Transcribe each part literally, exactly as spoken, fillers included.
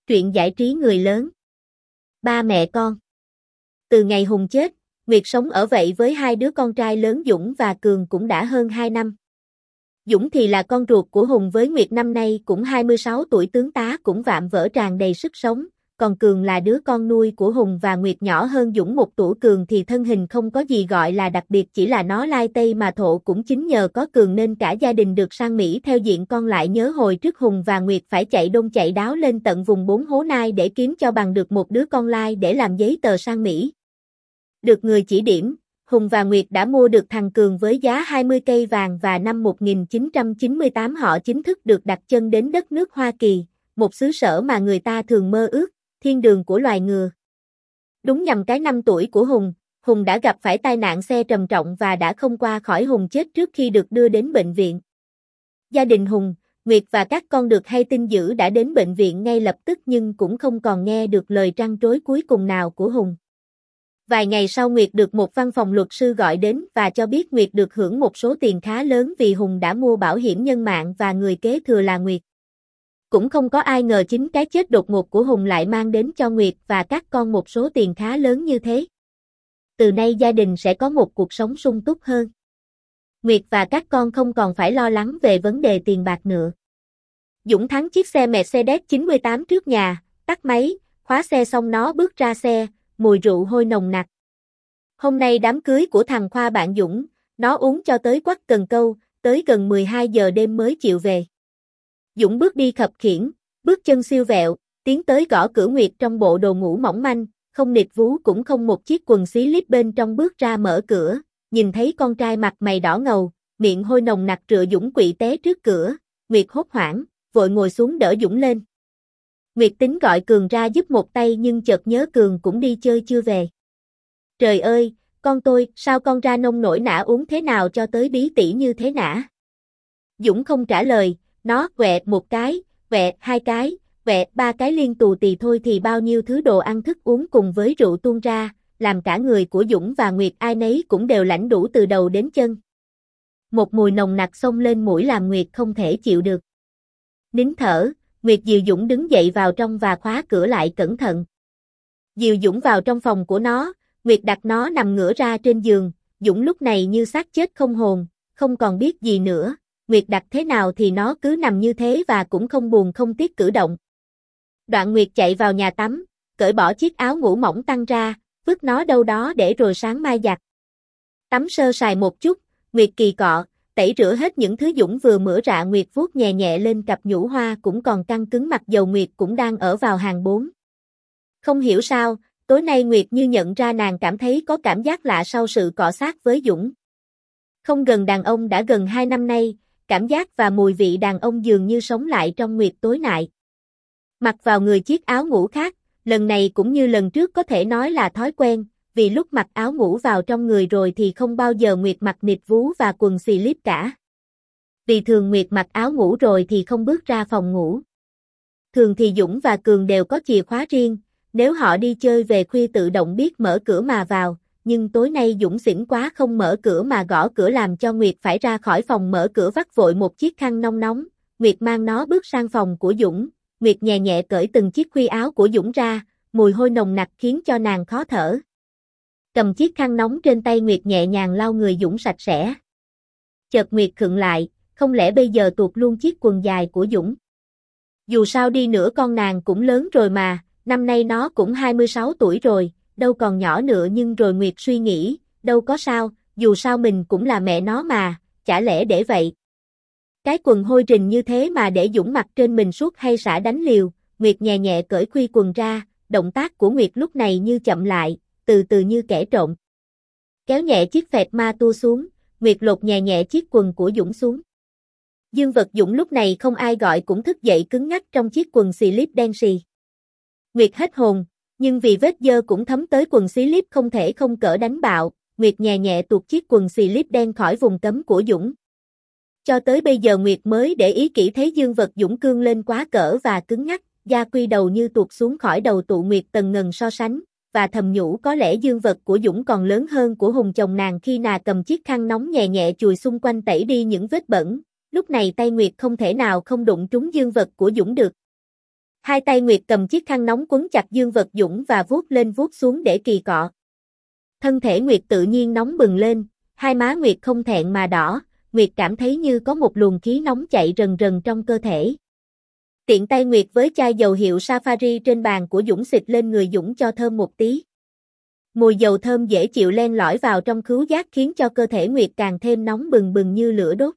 Truyện giải trí người lớn. Ba mẹ con. Từ ngày Hùng chết, Nguyệt sống ở vậy với hai đứa con trai lớn Dũng và Cường cũng đã hơn hai năm. Dũng thì là con ruột của Hùng với Nguyệt, năm nay cũng hai mươi sáu tuổi, tướng tá cũng vạm vỡ tràn đầy sức sống, còn Cường là đứa con nuôi của Hùng và Nguyệt, nhỏ hơn Dũng một tuổi. Cường thì thân hình không có gì gọi là đặc biệt, chỉ là nó lai tây mà thộ, cũng chính nhờ có Cường nên cả gia đình được sang Mỹ theo diện. Con lại nhớ hồi trước Hùng và Nguyệt phải chạy đôn chạy đáo lên tận vùng bốn hố nai để kiếm cho bằng được một đứa con lai để làm giấy tờ sang Mỹ. Được người chỉ điểm, Hùng và Nguyệt đã mua được thằng Cường với giá hai mươi cây vàng, và năm một nghìn chín trăm chín mươi tám họ chính thức được đặt chân đến đất nước Hoa Kỳ, một xứ sở mà người ta thường mơ ước, thiên đường của loài ngựa. Đúng nhằm cái năm tuổi của Hùng, Hùng đã gặp phải tai nạn xe trầm trọng và đã không qua khỏi. Hùng chết trước khi được đưa đến bệnh viện. Gia đình Hùng, Nguyệt và các con được hay tin dữ đã đến bệnh viện ngay lập tức, nhưng cũng không còn nghe được lời trăn trối cuối cùng nào của Hùng. Vài ngày sau, Nguyệt được một văn phòng luật sư gọi đến và cho biết Nguyệt được hưởng một số tiền khá lớn vì Hùng đã mua bảo hiểm nhân mạng và người kế thừa là Nguyệt. Cũng không có ai ngờ chính cái chết đột ngột của Hùng lại mang đến cho Nguyệt và các con một số tiền khá lớn như thế. Từ nay gia đình sẽ có một cuộc sống sung túc hơn. Nguyệt và các con không còn phải lo lắng về vấn đề tiền bạc nữa. Dũng thắng chiếc xe Mercedes chín mươi tám trước nhà, tắt máy, khóa xe xong nó bước ra xe, mùi rượu hôi nồng nặc. Hôm nay đám cưới của thằng Khoa bạn Dũng, nó uống cho tới quắt cần câu, tới gần mười hai giờ đêm mới chịu về. Dũng bước đi khập khiễng, bước chân siêu vẹo, tiến tới gõ cửa. Nguyệt trong bộ đồ ngủ mỏng manh, không nịt vú cũng không một chiếc quần xí líp bên trong bước ra mở cửa, nhìn thấy con trai mặt mày đỏ ngầu, miệng hôi nồng nặc rựa. Dũng quỵ té trước cửa, Nguyệt hốt hoảng, vội ngồi xuống đỡ Dũng lên. Nguyệt tính gọi Cường ra giúp một tay nhưng chợt nhớ Cường cũng đi chơi chưa về. Trời ơi, con tôi, sao con ra nông nổi nã uống thế nào cho tới bí tỉ như thế nã? Dũng không trả lời, nó quẹ một cái, quẹ hai cái, quẹ ba cái liên tù tì thôi thì bao nhiêu thứ đồ ăn thức uống cùng với rượu tuôn ra, làm cả người của Dũng và Nguyệt ai nấy cũng đều lãnh đủ từ đầu đến chân. Một mùi nồng nặc xông lên mũi làm Nguyệt không thể chịu được. Nín thở, Nguyệt dìu Dũng đứng dậy vào trong và khóa cửa lại cẩn thận. Dìu Dũng vào trong phòng của nó, Nguyệt đặt nó nằm ngửa ra trên giường. Dũng lúc này như xác chết không hồn, không còn biết gì nữa. Nguyệt đặt thế nào thì nó cứ nằm như thế và cũng không buồn không tiếc cử động. Đoạn Nguyệt chạy vào nhà tắm, cởi bỏ chiếc áo ngủ mỏng tăng ra, vứt nó đâu đó để rồi sáng mai giặt. Tắm sơ sài một chút, Nguyệt kỳ cọ, tẩy rửa hết những thứ Dũng vừa mửa rạ. Nguyệt vuốt nhẹ nhẹ lên cặp nhũ hoa cũng còn căng cứng, mặc dầu Nguyệt cũng đang ở vào hàng bốn. Không hiểu sao, tối nay Nguyệt như nhận ra nàng cảm thấy có cảm giác lạ sau sự cọ sát với Dũng. Không gần đàn ông đã gần hai năm nay, cảm giác và mùi vị đàn ông dường như sống lại trong Nguyệt tối nại. Mặc vào người chiếc áo ngủ khác, lần này cũng như lần trước có thể nói là thói quen, vì lúc mặc áo ngủ vào trong người rồi thì không bao giờ Nguyệt mặc nịt vú và quần xì líp cả. Vì thường Nguyệt mặc áo ngủ rồi thì không bước ra phòng ngủ. Thường thì Dũng và Cường đều có chìa khóa riêng, nếu họ đi chơi về khuya tự động biết mở cửa mà vào, nhưng tối nay Dũng xỉn quá không mở cửa mà gõ cửa làm cho Nguyệt phải ra khỏi phòng mở cửa, vắt vội một chiếc khăn nóng nóng. Nguyệt mang nó bước sang phòng của Dũng, Nguyệt nhẹ nhẹ cởi từng chiếc khuy áo của Dũng ra, mùi hôi nồng nặc khiến cho nàng khó thở. Cầm chiếc khăn nóng trên tay, Nguyệt nhẹ nhàng lau người Dũng sạch sẽ. Chợt Nguyệt khựng lại, không lẽ bây giờ tuột luôn chiếc quần dài của Dũng? Dù sao đi nữa con nàng cũng lớn rồi mà, năm nay nó cũng hai mươi sáu tuổi rồi, đâu còn nhỏ nữa. Nhưng rồi Nguyệt suy nghĩ, đâu có sao, dù sao mình cũng là mẹ nó mà, chả lẽ để vậy. Cái quần hôi rình như thế mà để Dũng mặc trên mình suốt hay xả đánh liều. Nguyệt nhẹ nhẹ cởi khuy quần ra, động tác của Nguyệt lúc này như chậm lại, từ từ như kẻ trộm. Kéo nhẹ chiếc phẹt ma tua xuống, Nguyệt lột nhẹ nhẹ chiếc quần của Dũng xuống. Dương vật Dũng lúc này không ai gọi cũng thức dậy cứng ngắc trong chiếc quần xì líp đen xì. Nguyệt hết hồn, nhưng vì vết dơ cũng thấm tới quần xí líp không thể không cỡ đánh bạo, Nguyệt nhẹ nhẹ tuột chiếc quần xì líp đen khỏi vùng cấm của Dũng. Cho tới bây giờ Nguyệt mới để ý kỹ thấy dương vật Dũng cương lên quá cỡ và cứng ngắc, da quy đầu như tuột xuống khỏi đầu tụ. Nguyệt tần ngần so sánh, và thầm nhủ có lẽ dương vật của Dũng còn lớn hơn của Hùng chồng nàng. Khi nàng cầm chiếc khăn nóng nhẹ nhẹ chùi xung quanh tẩy đi những vết bẩn, lúc này tay Nguyệt không thể nào không đụng trúng dương vật của Dũng được. Hai tay Nguyệt cầm chiếc khăn nóng quấn chặt Dương Vật Dũng và vuốt lên vuốt xuống để kỳ cọ. Thân thể Nguyệt tự nhiên nóng bừng lên, hai má Nguyệt không thẹn mà đỏ, Nguyệt cảm thấy như có một luồng khí nóng chạy rần rần trong cơ thể. Tiện tay Nguyệt với chai dầu hiệu Safari trên bàn của Dũng xịt lên người Dũng cho thơm một tí. Mùi dầu thơm dễ chịu len lỏi vào trong khứu giác khiến cho cơ thể Nguyệt càng thêm nóng bừng bừng như lửa đốt.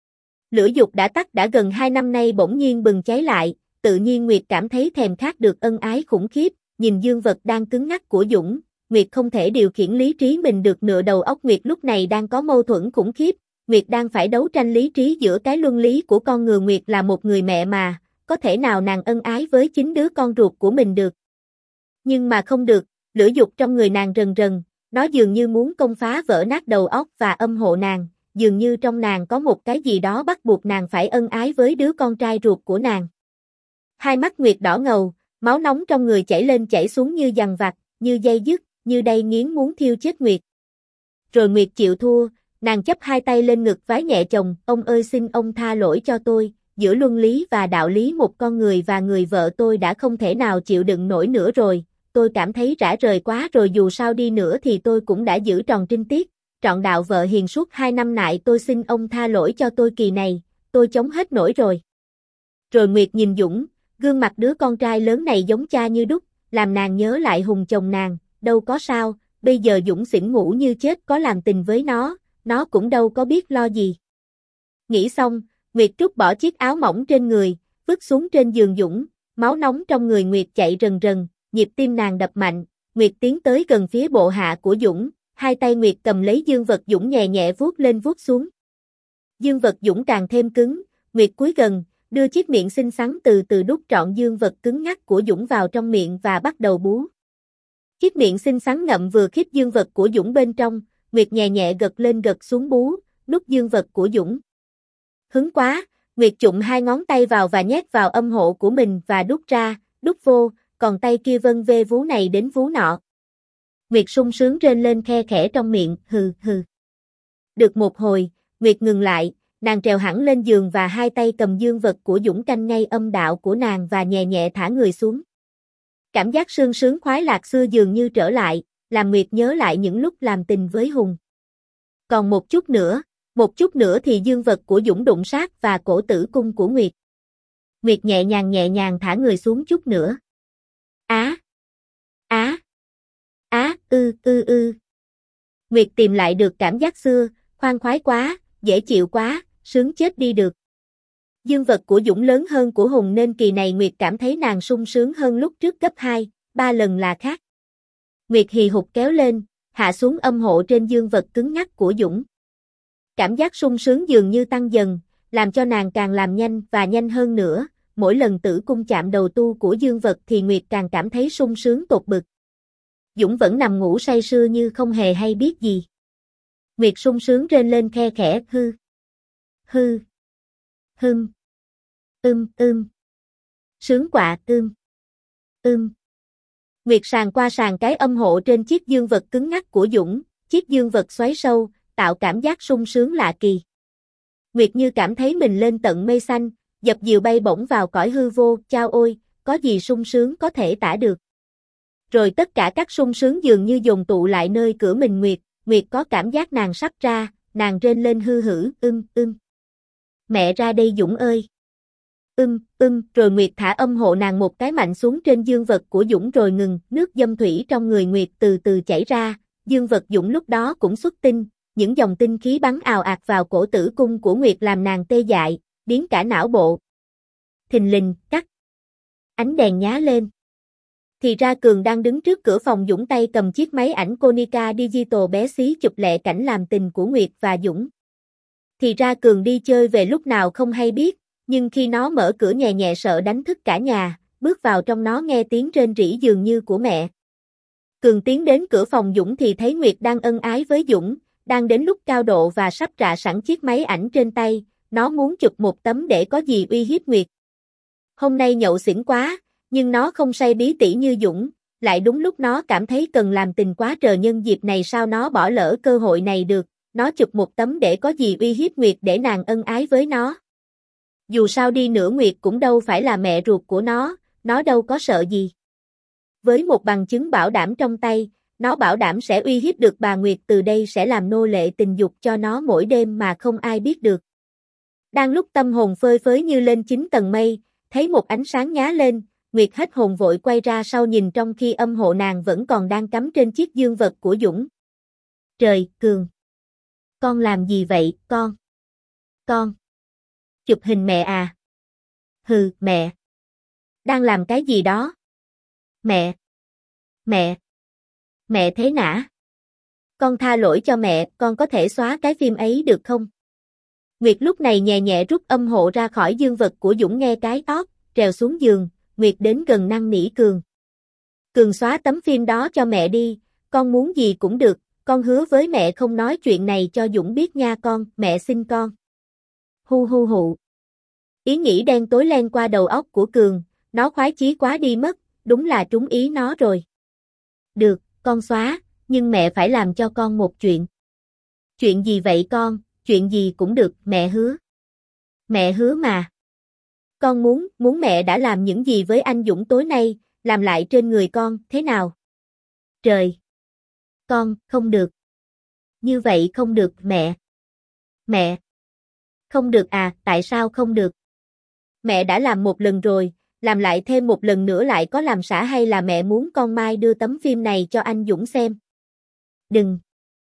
Lửa dục đã tắt đã gần hai năm nay bỗng nhiên bừng cháy lại, tự nhiên Nguyệt cảm thấy thèm khát được ân ái khủng khiếp, nhìn Dương Vật đang cứng ngắc của Dũng, Nguyệt không thể điều khiển lý trí mình được nữa, đầu óc Nguyệt lúc này đang có mâu thuẫn khủng khiếp, Nguyệt đang phải đấu tranh lý trí giữa cái luân lý của con người. Nguyệt là một người mẹ mà, có thể nào nàng ân ái với chính đứa con ruột của mình được. Nhưng mà không được, lửa dục trong người nàng rần rần, nó dường như muốn công phá vỡ nát đầu óc và âm hộ nàng, dường như trong nàng có một cái gì đó bắt buộc nàng phải ân ái với đứa con trai ruột của nàng. Hai mắt Nguyệt đỏ ngầu, máu nóng trong người chảy lên chảy xuống như dằn vặt, như dây dứt, như đay nghiến muốn thiêu chết Nguyệt. Rồi Nguyệt chịu thua, nàng chắp hai tay lên ngực vái nhẹ chồng, ông ơi xin ông tha lỗi cho tôi, giữa luân lý và đạo lý một con người và người vợ tôi đã không thể nào chịu đựng nổi nữa rồi, tôi cảm thấy rã rời quá rồi, dù sao đi nữa thì tôi cũng đã giữ tròn trinh tiết, trọn đạo vợ hiền suốt hai năm nại, tôi xin ông tha lỗi cho tôi kỳ này, tôi chống hết nổi rồi. Rồi Nguyệt nhìn Dũng, gương mặt đứa con trai lớn này giống cha như đúc, làm nàng nhớ lại Hùng chồng nàng, đâu có sao, bây giờ Dũng xỉn ngủ như chết có làm tình với nó, nó cũng đâu có biết lo gì. Nghĩ xong, Nguyệt trút bỏ chiếc áo mỏng trên người, vứt xuống trên giường Dũng, máu nóng trong người Nguyệt chạy rần rần, nhịp tim nàng đập mạnh, Nguyệt tiến tới gần phía bộ hạ của Dũng, hai tay Nguyệt cầm lấy Dương Vật Dũng nhẹ nhẹ vuốt lên vuốt xuống. Dương Vật Dũng càng thêm cứng, Nguyệt cúi gần, đưa chiếc miệng xinh xắn từ từ đút trọn Dương Vật cứng ngắc của Dũng vào trong miệng và bắt đầu bú. Chiếc miệng xinh xắn ngậm vừa khít Dương Vật của Dũng bên trong, Nguyệt nhẹ nhẹ gật lên gật xuống bú, nút Dương Vật của Dũng. Hứng quá, Nguyệt chụm hai ngón tay vào và nhét vào âm hộ của mình và đút ra, đút vô, còn tay kia vân vê vú này đến vú nọ. Nguyệt sung sướng rên lên khe khẽ trong miệng, hừ hừ. Được một hồi, Nguyệt ngừng lại, nàng trèo hẳn lên giường và hai tay cầm Dương Vật của Dũng canh ngay âm đạo của nàng và nhẹ nhẹ thả người xuống. Cảm giác sương sướng khoái lạc xưa dường như trở lại, làm Nguyệt nhớ lại những lúc làm tình với Hùng. Còn một chút nữa, một chút nữa thì Dương Vật của Dũng đụng sát và cổ tử cung của Nguyệt. Nguyệt nhẹ nhàng nhẹ nhàng thả người xuống chút nữa. Á! Á! Á! Ư ư ư! Nguyệt tìm lại được cảm giác xưa, khoan khoái quá, dễ chịu quá, sướng chết đi được. Dương Vật của Dũng lớn hơn của Hùng nên kỳ này Nguyệt cảm thấy nàng sung sướng hơn lúc trước gấp hai, ba lần là khác. Nguyệt hì hục kéo lên, hạ xuống âm hộ trên Dương Vật cứng ngắc của Dũng. Cảm giác sung sướng dường như tăng dần, làm cho nàng càng làm nhanh và nhanh hơn nữa, mỗi lần tử cung chạm đầu tu của Dương Vật thì Nguyệt càng cảm thấy sung sướng tột bực. Dũng vẫn nằm ngủ say sưa như không hề hay biết gì. Nguyệt sung sướng rên lên khe khẽ, hư, hư, hưng, ưm ưm, sướng quạ, ưm, ưm. Nguyệt sàng qua sàng cái âm hộ trên chiếc Dương Vật cứng ngắc của Dũng, chiếc Dương Vật xoáy sâu, tạo cảm giác sung sướng lạ kỳ. Nguyệt như cảm thấy mình lên tận mây xanh, dập dìu bay bổng vào cõi hư vô, chao ôi, có gì sung sướng có thể tả được. Rồi tất cả các sung sướng dường như dồn tụ lại nơi cửa mình Nguyệt, Nguyệt có cảm giác nàng sắp ra, nàng rên lên hư hử, ưm, ưm. Mẹ ra đây Dũng ơi. Ưm, ưm, rồi Nguyệt thả âm hộ nàng một cái mạnh xuống trên Dương Vật của Dũng rồi ngừng, nước dâm thủy trong người Nguyệt từ từ chảy ra, Dương Vật Dũng lúc đó cũng xuất tinh, những dòng tinh khí bắn ào ạt vào cổ tử cung của Nguyệt làm nàng tê dại, biến cả não bộ. Thình lình, cắt. Ánh đèn nhá lên. Thì ra Cường đang đứng trước cửa phòng Dũng tay cầm chiếc máy ảnh Konica Digital bé xí chụp lẹ cảnh làm tình của Nguyệt và Dũng. Thì ra Cường đi chơi về lúc nào không hay biết, nhưng khi nó mở cửa nhẹ nhẹ sợ đánh thức cả nhà, bước vào trong nó nghe tiếng rên rỉ dường như của mẹ. Cường tiến đến cửa phòng Dũng thì thấy Nguyệt đang ân ái với Dũng, đang đến lúc cao độ và sắp rạ sẵn chiếc máy ảnh trên tay, nó muốn chụp một tấm để có gì uy hiếp Nguyệt. Hôm nay nhậu xỉn quá, nhưng nó không say bí tỉ như Dũng, lại đúng lúc nó cảm thấy cần làm tình quá trời nhân dịp này sao nó bỏ lỡ cơ hội này được, nó chụp một tấm để có gì uy hiếp Nguyệt để nàng ân ái với nó. Dù sao đi nữa Nguyệt cũng đâu phải là mẹ ruột của nó, nó đâu có sợ gì. Với một bằng chứng bảo đảm trong tay, nó bảo đảm sẽ uy hiếp được bà Nguyệt từ đây sẽ làm nô lệ tình dục cho nó mỗi đêm mà không ai biết được. Đang lúc tâm hồn phơi phới như lên chín tầng mây, thấy một ánh sáng nhá lên, Nguyệt hết hồn vội quay ra sau nhìn trong khi âm hộ nàng vẫn còn đang cắm trên chiếc dương vật của Dũng. Trời, Cường! Con làm gì vậy, con? Con! Chụp hình mẹ à? Hừ, mẹ! Đang làm cái gì đó? Mẹ! Mẹ! Mẹ thế nã! Con tha lỗi cho mẹ, con có thể xóa cái phim ấy được không? Nguyệt lúc này nhẹ nhẹ rút âm hộ ra khỏi dương vật của Dũng nghe cái tót, trèo xuống giường, Nguyệt đến gần năn nỉ Cường. Cường xóa tấm phim đó cho mẹ đi, con muốn gì cũng được, con hứa với mẹ không nói chuyện này cho Dũng biết nha con, mẹ xin con. Hu hu hụ. Ý nghĩ đen tối len qua đầu óc của Cường, nó khoái chí quá đi mất, đúng là trúng ý nó rồi. Được, con xóa, nhưng mẹ phải làm cho con một chuyện. Chuyện gì vậy con, chuyện gì cũng được, mẹ hứa. Mẹ hứa mà. Con muốn, muốn mẹ đã làm những gì với anh Dũng tối nay, làm lại trên người con, thế nào? Trời! Con, không được. Như vậy không được, mẹ. Mẹ! Không được à, tại sao không được? Mẹ đã làm một lần rồi, làm lại thêm một lần nữa lại có làm xả hay là mẹ muốn con mai đưa tấm phim này cho anh Dũng xem? Đừng!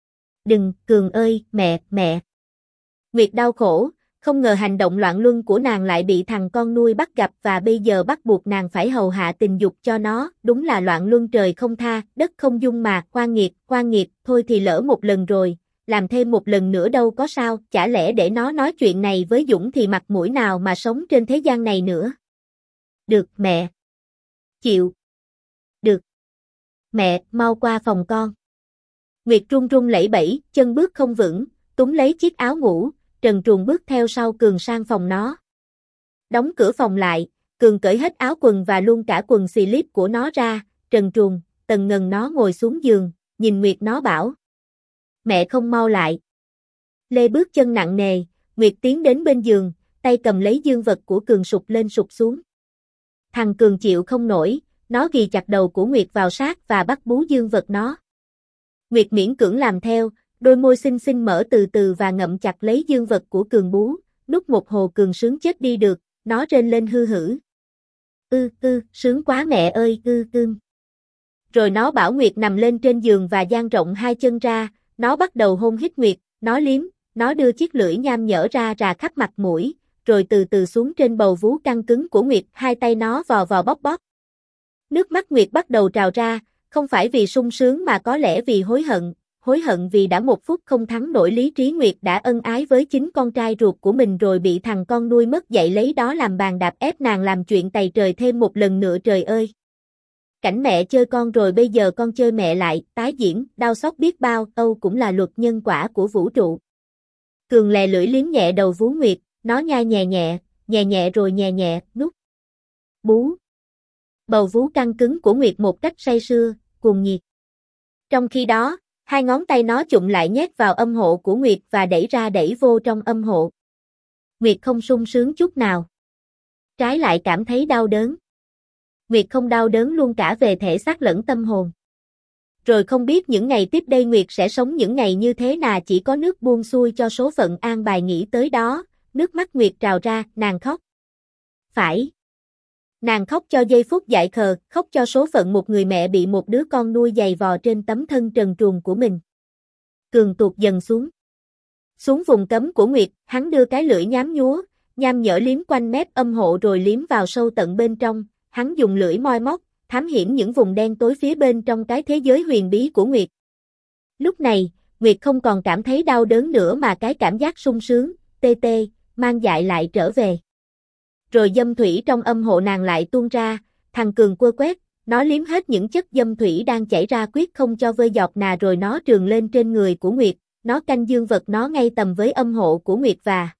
Đừng, Cường ơi, mẹ, mẹ! Nguyệt đau khổ, không ngờ hành động loạn luân của nàng lại bị thằng con nuôi bắt gặp và bây giờ bắt buộc nàng phải hầu hạ tình dục cho nó, đúng là loạn luân trời không tha, đất không dung mà, oan nghiệt, oan nghiệt, thôi thì lỡ một lần rồi, làm thêm một lần nữa đâu có sao, chả lẽ để nó nói chuyện này với Dũng thì mặt mũi nào mà sống trên thế gian này nữa. Được, mẹ. Chịu. Được. Mẹ, mau qua phòng con. Nguyệt run run lẩy bẩy, chân bước không vững, túm lấy chiếc áo ngủ, trần truồng bước theo sau Cường sang phòng nó. Đóng cửa phòng lại, Cường cởi hết áo quần và luôn cả quần xì líp của nó ra, trần truồng, tần ngần nó ngồi xuống giường, nhìn Nguyệt nó bảo. Mẹ không mau lại. Lê bước chân nặng nề, Nguyệt tiến đến bên giường, tay cầm lấy dương vật của Cường sụp lên sụp xuống. Thằng Cường chịu không nổi, nó ghì chặt đầu của Nguyệt vào sát và bắt bú dương vật nó. Nguyệt miễn cưỡng làm theo, đôi môi xinh xinh mở từ từ và ngậm chặt lấy dương vật của Cường bú, nút một hồ Cường sướng chết đi được, nó rên lên hư hử. Ư, ư, sướng quá mẹ ơi, ư, ư. Rồi nó bảo Nguyệt nằm lên trên giường và dang rộng hai chân ra, nó bắt đầu hôn hít Nguyệt, nó liếm, nó đưa chiếc lưỡi nham nhở ra rà khắp mặt mũi, rồi từ từ xuống trên bầu vú căng cứng của Nguyệt, hai tay nó vò vò bóp bóp. Nước mắt Nguyệt bắt đầu trào ra, không phải vì sung sướng mà có lẽ vì hối hận, hối hận vì đã một phút không thắng nổi lý trí. Nguyệt đã ân ái với chính con trai ruột của mình rồi bị thằng con nuôi mất dạy lấy đó làm bàn đạp ép nàng làm chuyện tày trời thêm một lần nữa. Trời ơi! Cảnh mẹ chơi con rồi bây giờ con chơi mẹ lại, tái diễn, đau xót biết bao, Âu cũng là luật nhân quả của vũ trụ. Cường lè lưỡi liếm nhẹ đầu vú Nguyệt, nó nhai nhẹ nhẹ, nhẹ nhẹ rồi nhẹ nhẹ, nút. Bú. Bầu vú căng cứng của Nguyệt một cách say sưa, cuồng nhiệt. Trong khi đó, hai ngón tay nó chụm lại nhét vào âm hộ của Nguyệt và đẩy ra đẩy vô trong âm hộ. Nguyệt không sung sướng chút nào. Trái lại cảm thấy đau đớn. Nguyệt không đau đớn luôn cả về thể xác lẫn tâm hồn. Rồi không biết những ngày tiếp đây Nguyệt sẽ sống những ngày như thế nào, chỉ có nước buông xuôi cho số phận an bài nghĩ tới đó, nước mắt Nguyệt trào ra, nàng khóc. Phải. Nàng khóc cho giây phút dại khờ, khóc cho số phận một người mẹ bị một đứa con nuôi giày vò trên tấm thân trần truồng của mình. Cường tuột dần xuống. Xuống vùng cấm của Nguyệt, hắn đưa cái lưỡi nhám nhúa, nham nhở liếm quanh mép âm hộ rồi liếm vào sâu tận bên trong, hắn dùng lưỡi moi móc, thám hiểm những vùng đen tối phía bên trong cái thế giới huyền bí của Nguyệt. Lúc này, Nguyệt không còn cảm thấy đau đớn nữa mà cái cảm giác sung sướng, tê tê, mang dại lại trở về. Rồi dâm thủy trong âm hộ nàng lại tuôn ra, thằng Cường quơ quét, nó liếm hết những chất dâm thủy đang chảy ra quyết không cho vơi giọt nà rồi nó trườn lên trên người của Nguyệt, nó canh dương vật nó ngay tầm với âm hộ của Nguyệt và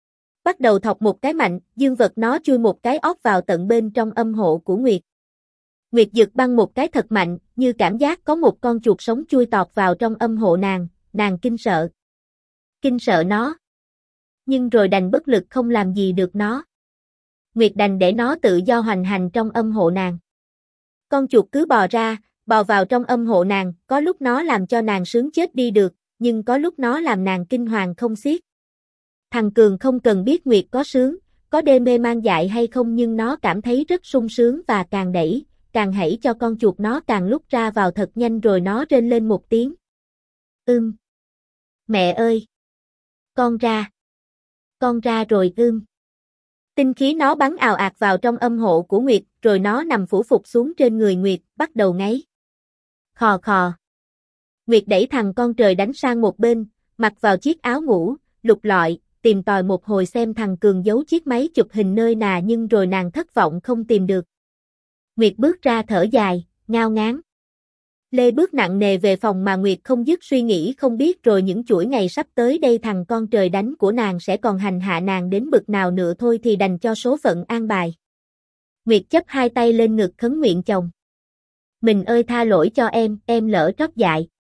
bắt đầu thọc một cái mạnh, dương vật nó chui một cái óc vào tận bên trong âm hộ của Nguyệt. Nguyệt giật băng một cái thật mạnh, như cảm giác có một con chuột sống chui tọt vào trong âm hộ nàng, nàng kinh sợ. Kinh sợ nó. Nhưng rồi đành bất lực không làm gì được nó. Nguyệt đành để nó tự do hoành hành trong âm hộ nàng. Con chuột cứ bò ra, bò vào trong âm hộ nàng, có lúc nó làm cho nàng sướng chết đi được, nhưng có lúc nó làm nàng kinh hoàng không xiết. Thằng Cường không cần biết Nguyệt có sướng, có đê mê man dại hay không, nhưng nó cảm thấy rất sung sướng và càng đẩy, càng hãy cho con chuột nó càng lúc ra vào thật nhanh, rồi nó rên lên một tiếng. Ưm. Mẹ ơi! Con ra! Con ra rồi ưm. Tinh khí nó bắn ào ạt vào trong âm hộ của Nguyệt, rồi nó nằm phủ phục xuống trên người Nguyệt, bắt đầu ngáy. Khò khò. Nguyệt đẩy thằng con trời đánh sang một bên, mặc vào chiếc áo ngủ, lục lọi, tìm tòi một hồi xem thằng Cường giấu chiếc máy chụp hình nơi nào, nhưng rồi nàng thất vọng không tìm được. Nguyệt bước ra thở dài, ngao ngán. Lê bước nặng nề về phòng mà Nguyệt không dứt suy nghĩ, không biết rồi những chuỗi ngày sắp tới đây thằng con trời đánh của nàng sẽ còn hành hạ nàng đến bực nào nữa, thôi thì đành cho số phận an bài. Nguyệt chấp hai tay lên ngực khấn nguyện chồng. Mình ơi tha lỗi cho em, em lỡ trót dại.